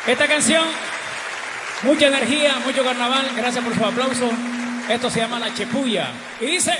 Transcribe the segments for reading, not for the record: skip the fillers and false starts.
Esta canción, mucha energía, mucho carnaval. Gracias por su aplauso. Esto se llama La Chepuya. Y dice...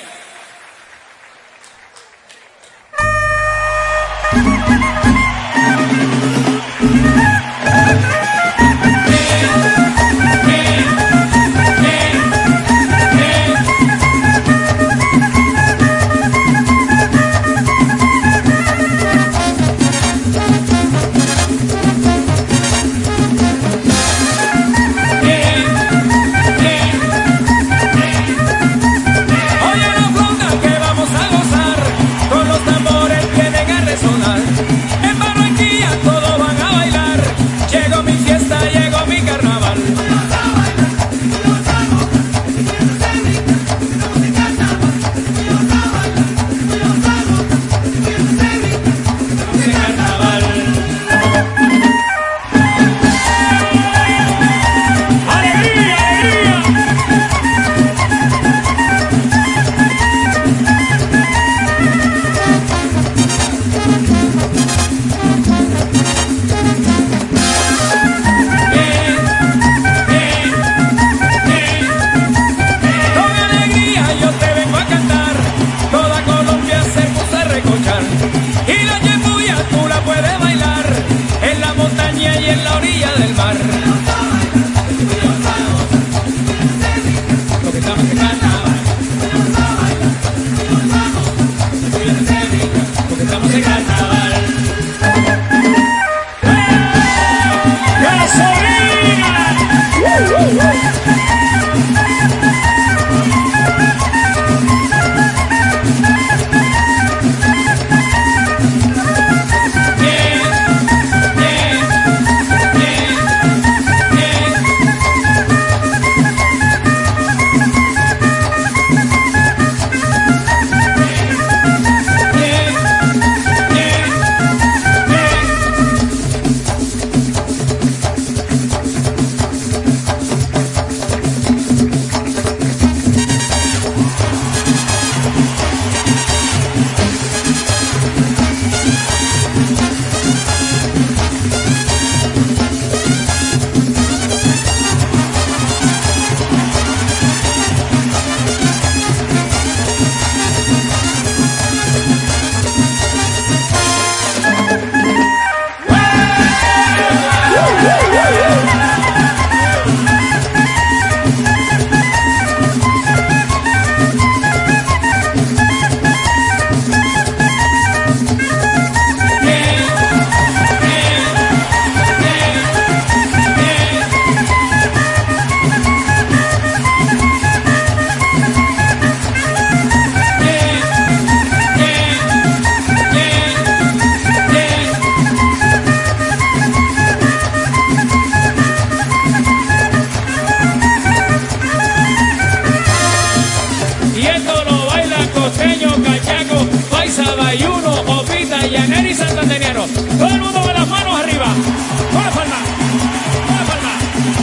Todo el mundo con las manos arriba. Con la palma. Con la palma.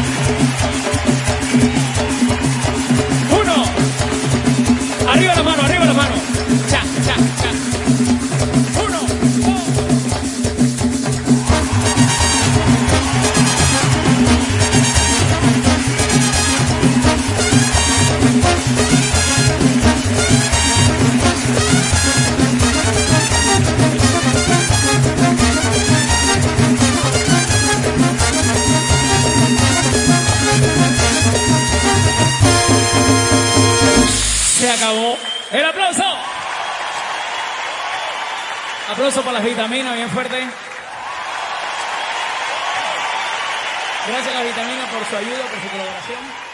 Uno. Arriba las manos, arriba las manos. Cha, cha, cha. Uno, dos. Se acabó. El aplauso. Aplauso para las vitaminas, bien fuerte. Gracias a las vitaminas por su ayuda, por su colaboración.